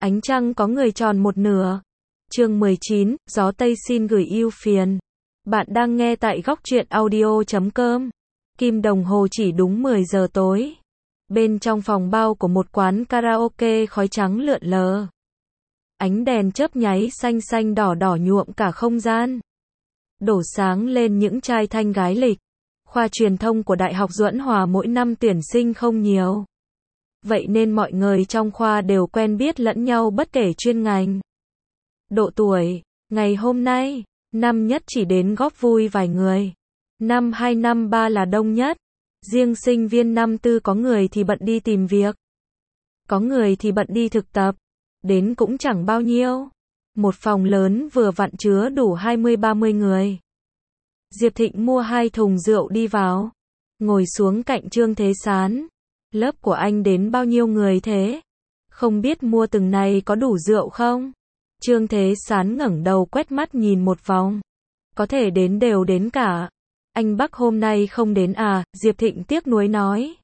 Ánh trăng có người tròn một nửa. Chương 19, gió Tây xin gửi ưu phiền. Bạn đang nghe tại góc truyện audio.com. Kim đồng hồ chỉ đúng 10 giờ tối. Bên trong phòng bao của một quán karaoke khói trắng lượn lờ. Ánh đèn chớp nháy xanh xanh đỏ đỏ nhuộm cả không gian. Đổ sáng lên những trai thanh gái lịch. Khoa truyền thông của Đại học Duẫn Hòa mỗi năm tuyển sinh không nhiều. Vậy nên mọi người trong khoa đều quen biết lẫn nhau bất kể chuyên ngành. Độ tuổi, ngày hôm nay, năm nhất chỉ đến góp vui vài người. Năm 2 năm 3 là đông nhất. Riêng sinh viên năm tư có người thì bận đi tìm việc. Có người thì bận đi thực tập. Đến cũng chẳng bao nhiêu. Một phòng lớn vừa vặn chứa đủ 20-30 người. Diệp Thịnh mua 2 thùng rượu đi vào. Ngồi xuống cạnh Trương Thế Sán. Lớp của anh đến bao nhiêu người thế? Không biết mua từng này có đủ rượu không? Trương Thế Sán ngẩng đầu quét mắt nhìn một vòng. Có thể đến đều đến cả. Anh Bắc hôm nay không đến à? Diệp Thịnh tiếc nuối nói.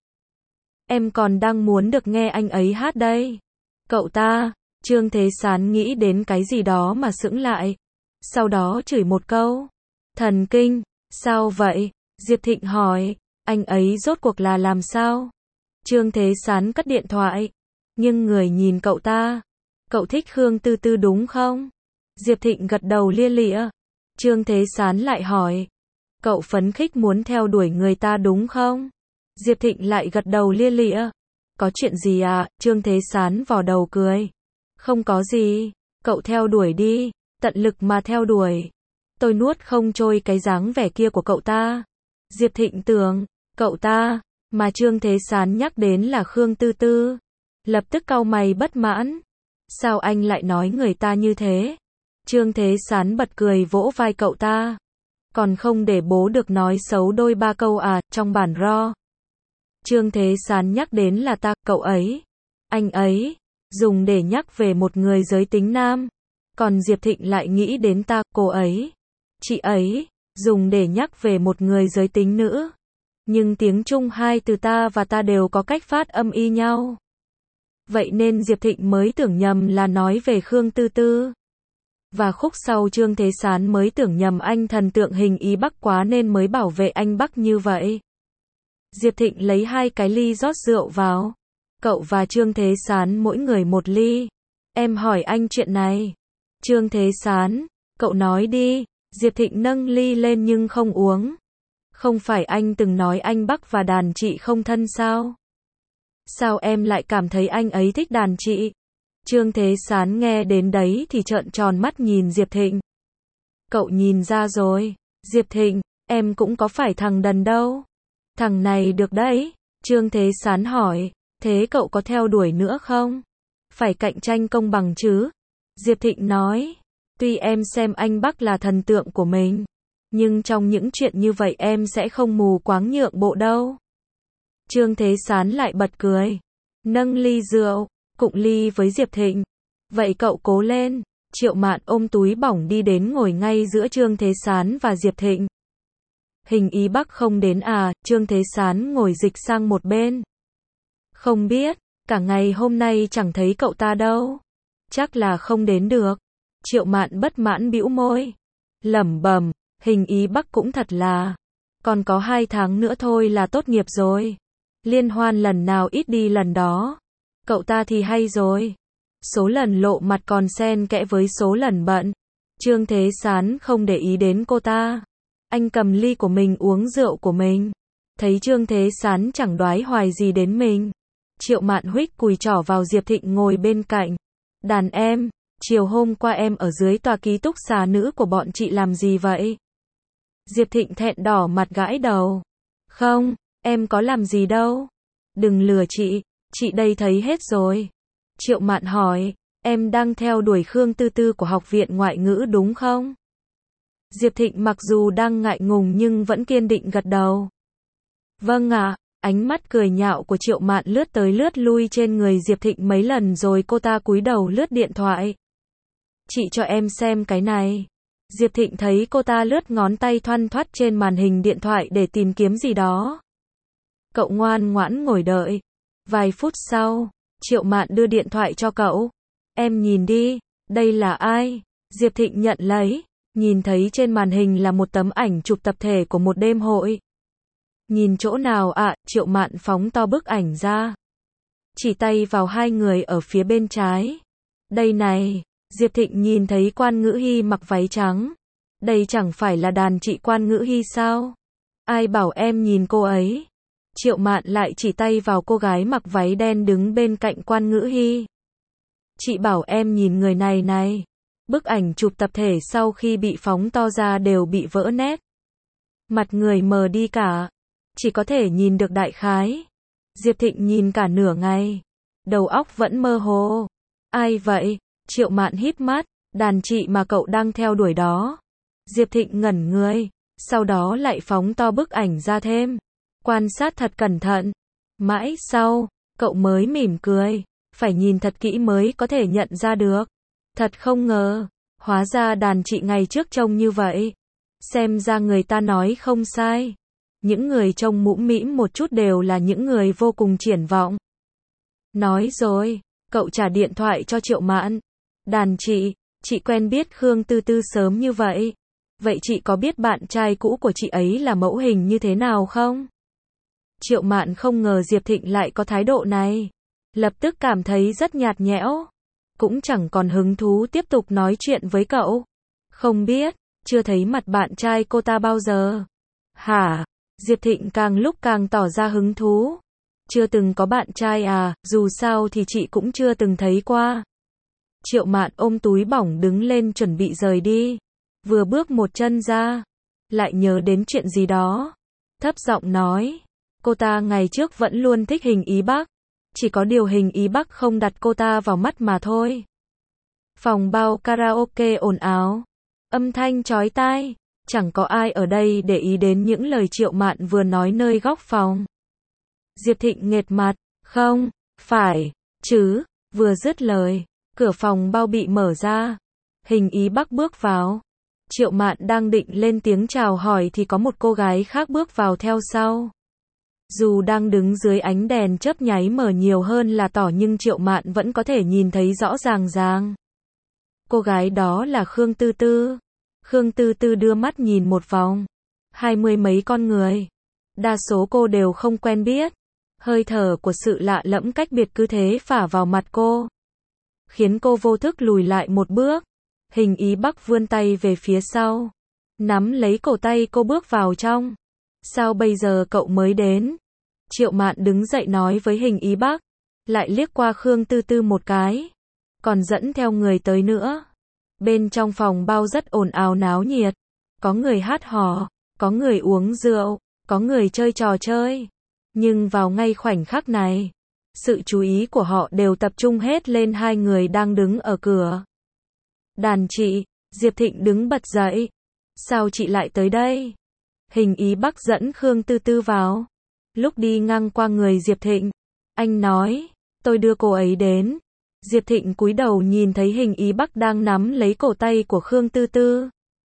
Em còn đang muốn được nghe anh ấy hát đây. Cậu ta, Trương Thế Sán nghĩ đến cái gì đó mà sững lại. Sau đó chửi một câu. Thần kinh, sao vậy? Diệp Thịnh hỏi, anh ấy rốt cuộc là làm sao? Trương Thế Sán cất điện thoại. Nhưng người nhìn cậu ta. Cậu thích Khương Tư Tư đúng không? Diệp Thịnh gật đầu lia lịa. Trương Thế Sán lại hỏi. Cậu phấn khích muốn theo đuổi người ta đúng không? Diệp Thịnh lại gật đầu lia lịa. Có chuyện gì à? Trương Thế Sán vò đầu cười. Không có gì. Cậu theo đuổi đi. Tận lực mà theo đuổi. Tôi nuốt không trôi cái dáng vẻ kia của cậu ta. Diệp Thịnh tưởng, cậu ta, mà Trương Thế Sán nhắc đến là Khương Tư Tư. Lập tức cau mày bất mãn. Sao anh lại nói người ta như thế? Trương Thế Sán bật cười vỗ vai cậu ta. Còn không để bố được nói xấu đôi ba câu à, trong bản ro. Trương Thế Sán nhắc đến là ta, cậu ấy. Anh ấy, dùng để nhắc về một người giới tính nam. Còn Diệp Thịnh lại nghĩ đến ta, cô ấy. Chị ấy, dùng để nhắc về một người giới tính nữ. Nhưng tiếng Trung hai từ ta và ta đều có cách phát âm y nhau. Vậy nên Diệp Thịnh mới tưởng nhầm là nói về Khương Tư Tư. Và khúc sau Trương Thế Sán mới tưởng nhầm anh thần tượng hình ý Bắc quá nên mới bảo vệ anh Bắc như vậy. Diệp Thịnh lấy 2 cái ly rót rượu vào. Cậu và Trương Thế Sán mỗi người một ly. Em hỏi anh chuyện này. Trương Thế Sán, cậu nói đi. Diệp Thịnh nâng ly lên nhưng không uống. Không phải anh từng nói anh Bắc và đàn chị không thân sao? Sao em lại cảm thấy anh ấy thích đàn chị? Trương Thế Sán nghe đến đấy thì trợn tròn mắt nhìn Diệp Thịnh. Cậu nhìn ra rồi. Diệp Thịnh, em cũng có phải thằng đần đâu. Thằng này được đấy. Trương Thế Sán hỏi, thế cậu có theo đuổi nữa không? Phải cạnh tranh công bằng chứ? Diệp Thịnh nói, tuy em xem anh Bắc là thần tượng của mình. Nhưng trong những chuyện như vậy em sẽ không mù quáng nhượng bộ đâu. Trương Thế Sán lại bật cười. Nâng ly rượu, cụng ly với Diệp Thịnh. Vậy cậu cố lên. Triệu Mạn ôm túi bỏng đi đến ngồi ngay giữa Trương Thế Sán và Diệp Thịnh. Hình ý Bắc không đến à? Trương Thế Sán ngồi dịch sang một bên. Không biết, cả ngày hôm nay chẳng thấy cậu ta đâu. Chắc là không đến được. Triệu Mạn bất mãn bĩu môi. Lẩm bẩm. Hình ý Bắc cũng thật là. Còn có 2 tháng nữa thôi là tốt nghiệp rồi. Liên hoan lần nào ít đi lần đó. Cậu ta thì hay rồi. Số lần lộ mặt còn xen kẽ với số lần bận. Trương Thế Sán không để ý đến cô ta. Anh cầm ly của mình uống rượu của mình. Thấy Trương Thế Sán chẳng đoái hoài gì đến mình. Triệu Mạn huých cùi trỏ vào Diệp Thịnh ngồi bên cạnh. Đàn em, chiều hôm qua em ở dưới tòa ký túc xá nữ của bọn chị làm gì vậy? Diệp Thịnh thẹn đỏ mặt gãi đầu. Không, em có làm gì đâu. Đừng lừa chị đây thấy hết rồi. Triệu Mạn hỏi, em đang theo đuổi Khương Tư Tư của Học viện Ngoại ngữ đúng không? Diệp Thịnh mặc dù đang ngại ngùng nhưng vẫn kiên định gật đầu. Vâng ạ. Ánh mắt cười nhạo của Triệu Mạn lướt tới lướt lui trên người Diệp Thịnh mấy lần rồi cô ta cúi đầu lướt điện thoại. Chị cho em xem cái này. Diệp Thịnh thấy cô ta lướt ngón tay thoăn thoắt trên màn hình điện thoại để tìm kiếm gì đó. Cậu ngoan ngoãn ngồi đợi. Vài phút sau, Triệu Mạn đưa điện thoại cho cậu. Em nhìn đi, đây là ai? Diệp Thịnh nhận lấy, nhìn thấy trên màn hình là một tấm ảnh chụp tập thể của một đêm hội. Nhìn chỗ nào ạ? Triệu Mạn phóng to bức ảnh ra. Chỉ tay vào hai người ở phía bên trái. Đây này, Diệp Thịnh nhìn thấy Quan Ngữ Hi mặc váy trắng. Đây chẳng phải là đàn chị Quan Ngữ Hi sao? Ai bảo em nhìn cô ấy? Triệu Mạn lại chỉ tay vào cô gái mặc váy đen đứng bên cạnh Quan Ngữ Hi. Chị bảo em nhìn người này này. Bức ảnh chụp tập thể sau khi bị phóng to ra đều bị vỡ nét. Mặt người mờ đi cả. Chỉ có thể nhìn được đại khái. Diệp Thịnh nhìn cả nửa ngày. Đầu óc vẫn mơ hồ. Ai vậy? Triệu Mạn híp mắt. Đàn chị mà cậu đang theo đuổi đó. Diệp Thịnh ngẩn người. Sau đó lại phóng to bức ảnh ra thêm. Quan sát thật cẩn thận. Mãi sau, cậu mới mỉm cười. Phải nhìn thật kỹ mới có thể nhận ra được. Thật không ngờ. Hóa ra đàn chị ngày trước trông như vậy. Xem ra người ta nói không sai. Những người trông mũm mĩm một chút đều là những người vô cùng triển vọng. Nói rồi, cậu trả điện thoại cho Triệu Mạn. Đàn chị quen biết Khương Tư Tư sớm như vậy. Vậy chị có biết bạn trai cũ của chị ấy là mẫu hình như thế nào không? Triệu Mạn không ngờ Diệp Thịnh lại có thái độ này. Lập tức cảm thấy rất nhạt nhẽo. Cũng chẳng còn hứng thú tiếp tục nói chuyện với cậu. Không biết, chưa thấy mặt bạn trai cô ta bao giờ. Hả? Diệp Thịnh càng lúc càng tỏ ra hứng thú. Chưa từng có bạn trai à, dù sao thì chị cũng chưa từng thấy qua. Triệu Mạn ôm túi bỏng đứng lên chuẩn bị rời đi. Vừa bước một chân ra, lại nhớ đến chuyện gì đó. Thấp giọng nói, cô ta ngày trước vẫn luôn thích Hình Ý Bắc. Chỉ có điều Hình Ý Bắc không đặt cô ta vào mắt mà thôi. Phòng bao karaoke ồn ào, âm thanh chói tai. Chẳng có ai ở đây để ý đến những lời Triệu Mạn vừa nói nơi góc phòng. Diệp Thịnh nghệt mặt, không, phải, chứ, vừa dứt lời, cửa phòng bao bị mở ra. Hình Ý Bắc bước vào. Triệu Mạn đang định lên tiếng chào hỏi thì có một cô gái khác bước vào theo sau. Dù đang đứng dưới ánh đèn chớp nháy mờ nhiều hơn là tỏ nhưng Triệu Mạn vẫn có thể nhìn thấy rõ ràng. Cô gái đó là Khương Tư Tư. Khương Tư Tư đưa mắt nhìn một vòng. 20 mấy con người. Đa số cô đều không quen biết. Hơi thở của sự lạ lẫm cách biệt cứ thế phả vào mặt cô. Khiến cô vô thức lùi lại một bước. Hình Ý Bắc vươn tay về phía sau. Nắm lấy cổ tay cô bước vào trong. Sao bây giờ cậu mới đến? Triệu Mạn đứng dậy nói với Hình Ý Bắc. Lại liếc qua Khương Tư Tư một cái. Còn dẫn theo người tới nữa. Bên trong phòng bao rất ồn ào náo nhiệt. Có người hát hò, có người uống rượu, có người chơi trò chơi. Nhưng vào ngay khoảnh khắc này, sự chú ý của họ đều tập trung hết lên hai người đang đứng ở cửa. Đàn chị, Diệp Thịnh đứng bật dậy. Sao chị lại tới đây? Hình Ý Bắc dẫn Khương Tư Tư vào. Lúc đi ngang qua người Diệp Thịnh, anh nói, tôi đưa cô ấy đến. Diệp Thịnh cúi đầu nhìn thấy Hình Ý Bắc đang nắm lấy cổ tay của Khương Tư Tư.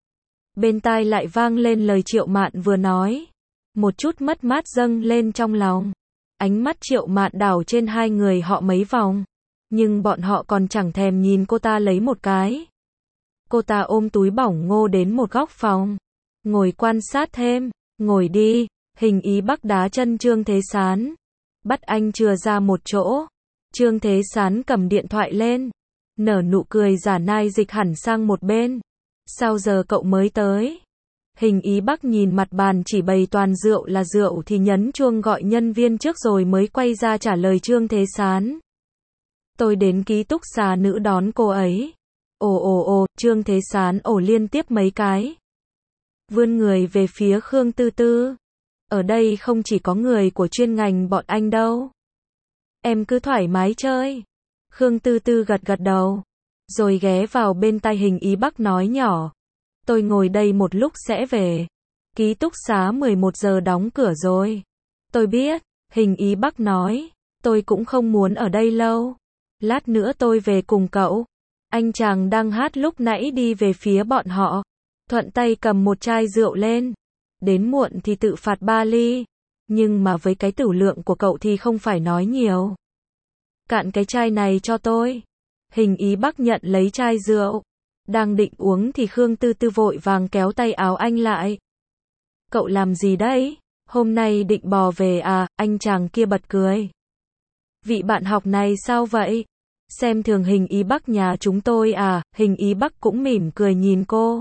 Bên tai lại vang lên lời Triệu Mạn vừa nói. Một chút mất mát dâng lên trong lòng. Ánh mắt Triệu Mạn đảo trên hai người họ mấy vòng. Nhưng bọn họ còn chẳng thèm nhìn cô ta lấy một cái. Cô ta ôm túi bỏng ngô đến một góc phòng. Ngồi quan sát thêm. Ngồi đi. Hình Ý Bắc đá chân Trương Thế Sán. Bắt anh chừa ra một chỗ. Trương Thế Sán cầm điện thoại lên. Nở nụ cười giả nai dịch hẳn sang một bên. Sao giờ cậu mới tới? Hình Ý Bắc nhìn mặt bàn chỉ bày toàn rượu là rượu thì nhấn chuông gọi nhân viên trước rồi mới quay ra trả lời Trương Thế Sán. Tôi đến ký túc xá nữ đón cô ấy. Ồ, Trương Thế Sán ồ liên tiếp mấy cái. Vươn người về phía Khương Tư Tư. Ở đây không chỉ có người của chuyên ngành bọn anh đâu. Em cứ thoải mái chơi. Khương Tư Tư gật gật đầu. Rồi ghé vào bên tai Hình Ý Bắc nói nhỏ. Tôi ngồi đây một lúc sẽ về. Ký túc xá 11 giờ đóng cửa rồi. Tôi biết. Hình Ý Bắc nói. Tôi cũng không muốn ở đây lâu. Lát nữa tôi về cùng cậu. Anh chàng đang hát lúc nãy đi về phía bọn họ. Thuận tay cầm một chai rượu lên. Đến muộn thì tự phạt 3 ly. Nhưng mà với cái tửu lượng của cậu thì không phải nói nhiều. Cạn cái chai này cho tôi. Hình Ý Bắc nhận lấy chai rượu. Đang định uống thì Khương Tư Tư vội vàng kéo tay áo anh lại. Cậu làm gì đấy? Hôm nay định bò về à? Anh chàng kia bật cười. Vị bạn học này sao vậy? Xem thường Hình Ý Bắc nhà chúng tôi à? Hình Ý Bắc cũng mỉm cười nhìn cô.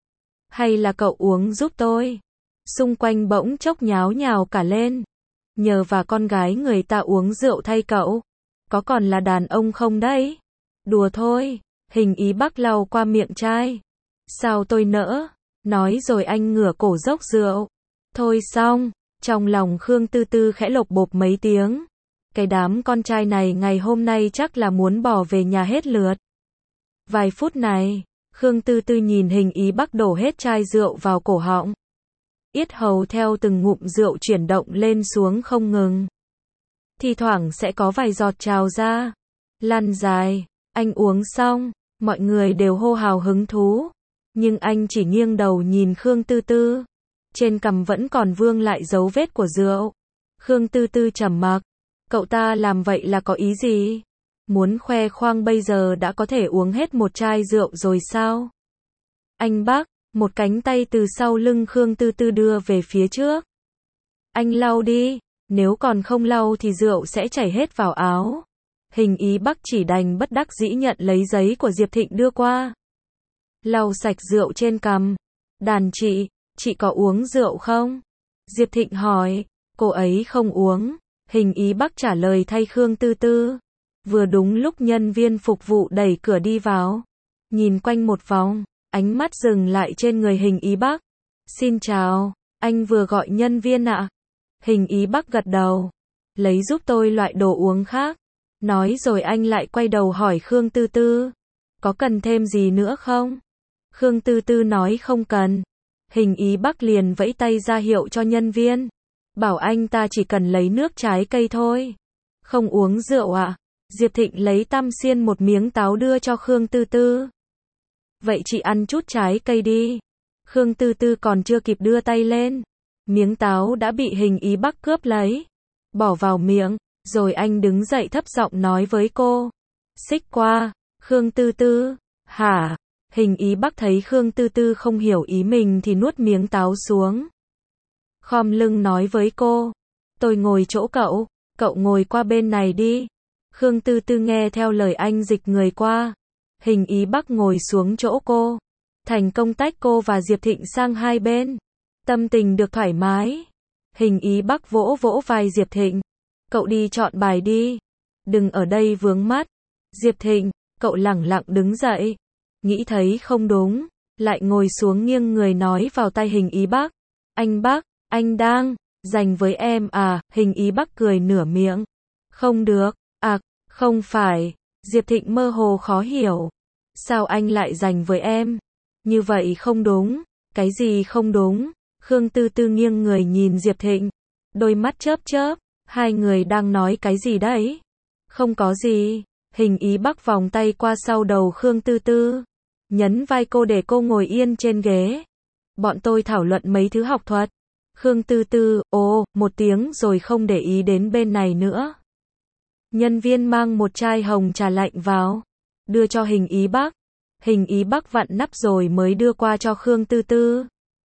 Hay là cậu uống giúp tôi? Xung quanh bỗng chốc nháo nhào cả lên. Nhờ và con gái người ta uống rượu thay cậu. Có còn là đàn ông không đấy? Đùa thôi. Hình Ý Bắc lau qua miệng chai. Sao tôi nỡ? Nói rồi anh ngửa cổ dốc rượu. Thôi xong. Trong lòng Khương Tư Tư khẽ lộc bộp mấy tiếng. Cái đám con trai này ngày hôm nay chắc là muốn bỏ về nhà hết lượt. Vài phút này, Khương Tư Tư nhìn Hình Ý Bắc đổ hết chai rượu vào cổ họng. Yết hầu theo từng ngụm rượu chuyển động lên xuống không ngừng. Thì thoảng sẽ có vài giọt trào ra. Lăn dài. Anh uống xong, mọi người đều hô hào hứng thú. Nhưng anh chỉ nghiêng đầu nhìn Khương Tư Tư. Trên cằm vẫn còn vương lại dấu vết của rượu. Khương Tư Tư trầm mặc. Cậu ta làm vậy là có ý gì? Muốn khoe khoang bây giờ đã có thể uống hết một chai rượu rồi sao? Anh Bắc, một cánh tay từ sau lưng Khương Tư Tư đưa về phía trước. Anh lau đi, nếu còn không lau thì rượu sẽ chảy hết vào áo. Hình Ý Bắc chỉ đành bất đắc dĩ nhận lấy giấy của Diệp Thịnh đưa qua. Lau sạch rượu trên cằm. Đàn chị có uống rượu không? Diệp Thịnh hỏi, cô ấy không uống. Hình Ý Bắc trả lời thay Khương Tư Tư. Vừa đúng lúc nhân viên phục vụ đẩy cửa đi vào. Nhìn quanh một vòng, ánh mắt dừng lại trên người Hình Ý Bắc. Xin chào, anh vừa gọi nhân viên ạ? Hình Ý Bắc gật đầu. Lấy giúp tôi loại đồ uống khác. Nói rồi anh lại quay đầu hỏi Khương Tư Tư. Có cần thêm gì nữa không? Khương Tư Tư nói không cần. Hình Ý Bắc liền vẫy tay ra hiệu cho nhân viên. Bảo anh ta chỉ cần lấy nước trái cây thôi. Không uống rượu ạ? Diệp Thịnh lấy tăm xiên một miếng táo đưa cho Khương Tư Tư. Vậy chị ăn chút trái cây đi. Khương Tư Tư còn chưa kịp đưa tay lên. Miếng táo đã bị Hình Ý Bắc cướp lấy. Bỏ vào miệng. Rồi anh đứng dậy thấp giọng nói với cô. Xích qua. Khương Tư Tư. Hả? Hình Ý Bắc thấy Khương Tư Tư không hiểu ý mình thì nuốt miếng táo xuống. Khom lưng nói với cô. Tôi ngồi chỗ cậu. Cậu ngồi qua bên này đi. Khương Tư Tư nghe theo lời anh dịch người qua. Hình Ý Bắc ngồi xuống chỗ cô. Thành công tách cô và Diệp Thịnh sang hai bên. Tâm tình được thoải mái. Hình Ý Bắc vỗ vỗ vai Diệp Thịnh. Cậu đi chọn bài đi. Đừng ở đây vướng mắt. Diệp Thịnh, cậu lẳng lặng đứng dậy. Nghĩ thấy không đúng. Lại ngồi xuống nghiêng người nói vào tai Hình Ý Bắc. Anh Bắc, anh đang dành với em à? Hình Ý Bắc cười nửa miệng. Không được. À, không phải. Diệp Thịnh mơ hồ khó hiểu. Sao anh lại dành với em? Như vậy không đúng. Cái gì không đúng? Khương Tư Tư nghiêng người nhìn Diệp Thịnh. Đôi mắt chớp chớp. Hai người đang nói cái gì đấy? Không có gì. Hình Ý Bắc vòng tay qua sau đầu Khương Tư Tư. Nhấn vai cô để cô ngồi yên trên ghế. Bọn tôi thảo luận mấy thứ học thuật. Khương Tư Tư, một tiếng rồi không để ý đến bên này nữa. Nhân viên mang một chai hồng trà lạnh vào. Đưa cho Hình Ý Bắc. Hình Ý Bắc vặn nắp rồi mới đưa qua cho Khương Tư Tư.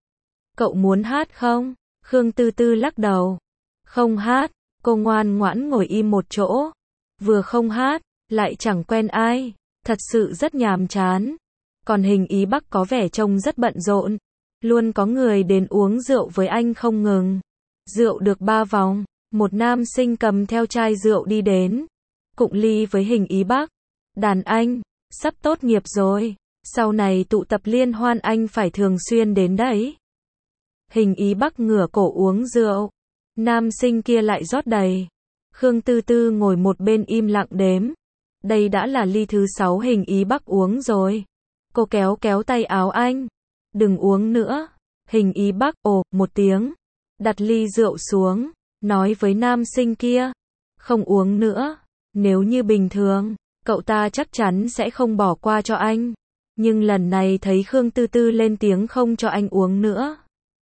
Cậu muốn hát không? Khương Tư Tư lắc đầu. Không hát. Cô ngoan ngoãn ngồi im một chỗ. Vừa không hát, lại chẳng quen ai. Thật sự rất nhàm chán. Còn Hình Ý Bắc có vẻ trông rất bận rộn. Luôn có người đến uống rượu với anh không ngừng. Rượu được 3 vòng. Một nam sinh cầm theo chai rượu đi đến. Cụng ly với Hình Ý Bắc. Đàn anh, sắp tốt nghiệp rồi. Sau này tụ tập liên hoan anh phải thường xuyên đến đấy. Hình Ý Bắc ngửa cổ uống rượu. Nam sinh kia lại rót đầy. Khương Tư Tư ngồi một bên im lặng đếm. Đây đã là ly thứ 6 Hình Ý Bắc uống rồi. Cô kéo kéo tay áo anh. Đừng uống nữa. Hình Ý Bắc, một tiếng. Đặt ly rượu xuống. Nói với nam sinh kia. Không uống nữa. Nếu như bình thường, cậu ta chắc chắn sẽ không bỏ qua cho anh. Nhưng lần này thấy Khương Tư Tư lên tiếng không cho anh uống nữa.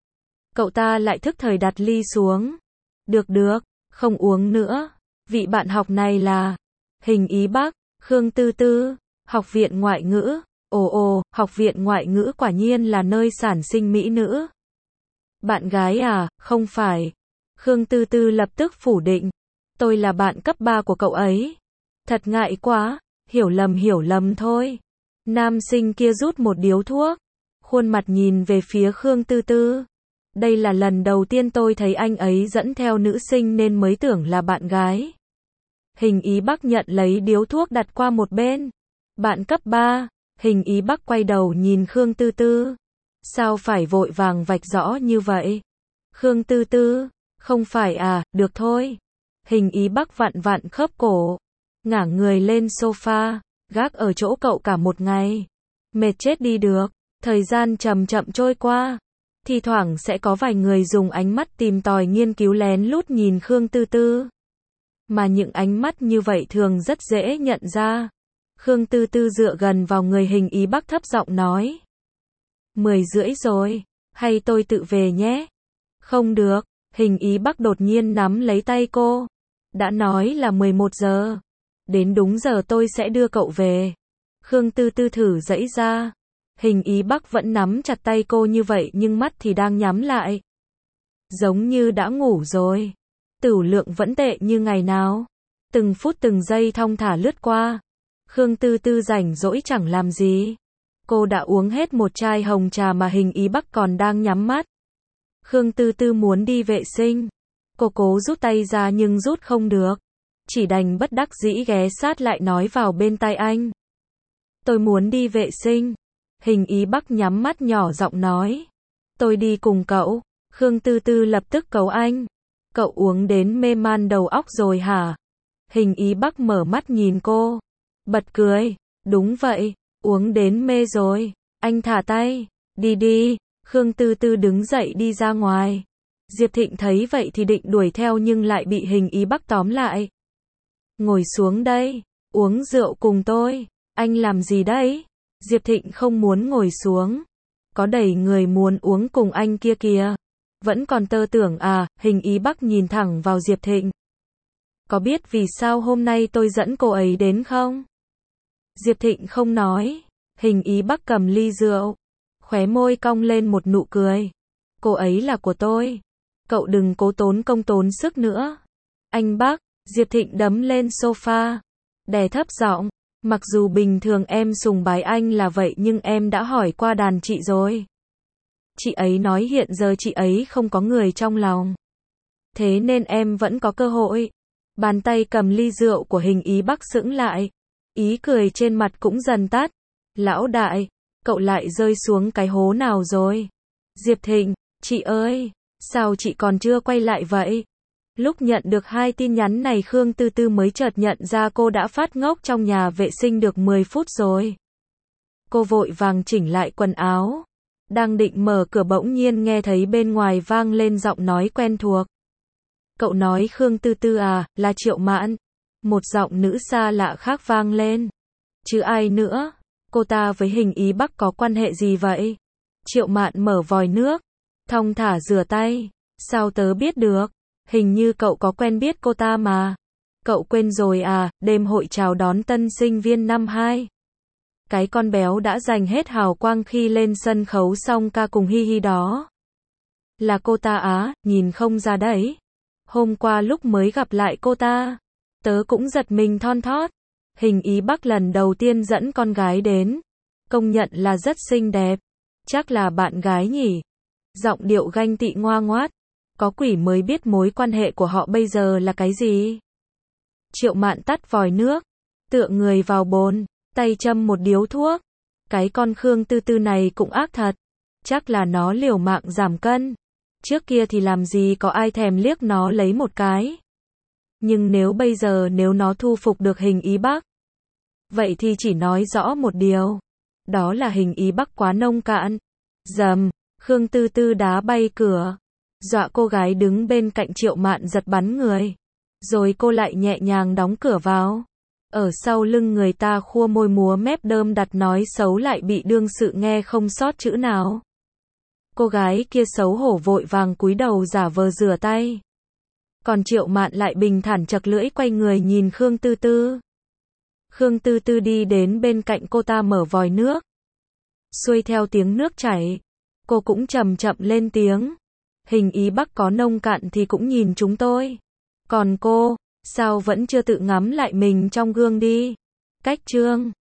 Cậu ta lại thức thời đặt ly xuống. Được, không uống nữa. Vị bạn học này là Hình Ý Bắc, Khương Tư Tư. Học viện ngoại ngữ. Ồ, học viện ngoại ngữ quả nhiên là nơi sản sinh mỹ nữ. Bạn gái à, không phải. Khương Tư Tư lập tức phủ định. Tôi là bạn cấp 3 của cậu ấy. Thật ngại quá, hiểu lầm thôi. Nam sinh kia rút một điếu thuốc. Khuôn mặt nhìn về phía Khương Tư Tư. Đây là lần đầu tiên tôi thấy anh ấy dẫn theo nữ sinh nên mới tưởng là bạn gái. Hình Ý Bắc nhận lấy điếu thuốc đặt qua một bên. Bạn cấp 3, Hình Ý Bắc quay đầu nhìn Khương Tư Tư. Sao phải vội vàng vạch rõ như vậy? Khương Tư Tư, không phải à, được thôi. Hình Ý Bắc vặn vặn khớp cổ, ngả người lên sofa, gác ở chỗ cậu cả một ngày. Mệt chết đi được, thời gian chậm chậm trôi qua. Thi thoảng sẽ có vài người dùng ánh mắt tìm tòi nghiên cứu lén lút nhìn Khương Tư Tư. Mà những ánh mắt như vậy thường rất dễ nhận ra. Khương Tư Tư dựa gần vào người Hình Ý Bắc thấp giọng nói. 10:30 rồi, hay tôi tự về nhé? Không được, Hình Ý Bắc đột nhiên nắm lấy tay cô. Đã nói là 11 giờ. Đến đúng giờ tôi sẽ đưa cậu về. Khương Tư Tư thử giãy ra. Hình Ý Bắc vẫn nắm chặt tay cô như vậy nhưng mắt thì đang nhắm lại. Giống như đã ngủ rồi. Tửu lượng vẫn tệ như ngày nào. Từng phút từng giây thong thả lướt qua. Khương Tư Tư rảnh rỗi chẳng làm gì. Cô đã uống hết một chai hồng trà mà Hình Ý Bắc còn đang nhắm mắt. Khương Tư Tư muốn đi vệ sinh. Cô cố rút tay ra nhưng rút không được. Chỉ đành bất đắc dĩ ghé sát lại nói vào bên tai anh. Tôi muốn đi vệ sinh. Hình Ý Bắc nhắm mắt nhỏ giọng nói. Tôi đi cùng cậu. Khương Tư Tư lập tức cấu anh. Cậu uống đến mê man đầu óc rồi hả? Hình Ý Bắc mở mắt nhìn cô. Bật cười. Đúng vậy, uống đến mê rồi. Anh thả tay. Đi đi. Khương Tư Tư đứng dậy đi ra ngoài. Diệp Thịnh thấy vậy thì định đuổi theo nhưng lại bị Hình Ý Bắc tóm lại. Ngồi xuống đây. Uống rượu cùng tôi. Anh làm gì đấy? Diệp Thịnh không muốn ngồi xuống. Có đầy người muốn uống cùng anh kia kìa. Vẫn còn tơ tưởng à? Hình Ý Bắc nhìn thẳng vào Diệp Thịnh. Có biết vì sao hôm nay tôi dẫn cô ấy đến không? Diệp Thịnh không nói. Hình Ý Bắc cầm ly rượu. Khóe môi cong lên một nụ cười. Cô ấy là của tôi. Cậu đừng cố tốn công tốn sức nữa. Anh Bắc. Diệp Thịnh đấm lên sofa. Đè thấp giọng. Mặc dù bình thường em sùng bái anh là vậy nhưng em đã hỏi qua đàn chị rồi. Chị ấy nói hiện giờ chị ấy không có người trong lòng. Thế nên em vẫn có cơ hội. Bàn tay cầm ly rượu của Hình Ý Bắc sững lại. Ý cười trên mặt cũng dần tắt. Lão đại, cậu lại rơi xuống cái hố nào rồi? Diệp Thịnh, chị ơi, sao chị còn chưa quay lại vậy? Lúc nhận được hai tin nhắn này Khương Tư Tư mới chợt nhận ra cô đã phát ngốc trong nhà vệ sinh được 10 phút rồi. Cô vội vàng chỉnh lại quần áo. Đang định mở cửa bỗng nhiên nghe thấy bên ngoài vang lên giọng nói quen thuộc. Cậu nói Khương Tư Tư à, là Triệu Mạn. Một giọng nữ xa lạ khác vang lên. Chứ ai nữa? Cô ta với Hình Ý Bắc có quan hệ gì vậy? Triệu Mạn mở vòi nước. Thong thả rửa tay. Sao tớ biết được? Hình như cậu có quen biết cô ta mà. Cậu quên rồi à, đêm hội chào đón tân sinh viên năm 2. Cái con béo đã dành hết hào quang khi lên sân khấu xong ca cùng Hi Hi đó. Là cô ta á, nhìn không ra đấy. Hôm qua lúc mới gặp lại cô ta, tớ cũng giật mình thon thót. Hình Ý Bắc lần đầu tiên dẫn con gái đến. Công nhận là rất xinh đẹp. Chắc là bạn gái nhỉ? Giọng điệu ganh tị ngoa ngoát. Có quỷ mới biết mối quan hệ của họ bây giờ là cái gì. Triệu Mạn tắt vòi nước. Tựa người vào bồn. Tay châm một điếu thuốc. Cái con Khương Tư Tư này cũng ác thật. Chắc là nó liều mạng giảm cân. Trước kia thì làm gì có ai thèm liếc nó lấy một cái. Nhưng nếu nó thu phục được Hình Ý Bắc, vậy thì chỉ nói rõ một điều. Đó là Hình Ý Bắc quá nông cạn. Dầm, Khương Tư Tư đá bay cửa. Dọa cô gái đứng bên cạnh Triệu Mạn giật bắn người. Rồi cô lại nhẹ nhàng đóng cửa vào. Ở sau lưng người ta khua môi múa mép đơm đặt nói xấu lại bị đương sự nghe không sót chữ nào. Cô gái kia xấu hổ vội vàng cúi đầu giả vờ rửa tay. Còn Triệu Mạn lại bình thản chật lưỡi quay người nhìn Khương Tư Tư. Khương Tư Tư đi đến bên cạnh cô ta mở vòi nước. Xuôi theo tiếng nước chảy, cô cũng chậm chậm lên tiếng. Hình ý Bắc có nông cạn thì cũng nhìn chúng tôi. Còn cô, sao vẫn chưa tự ngắm lại mình trong gương đi? Cách chương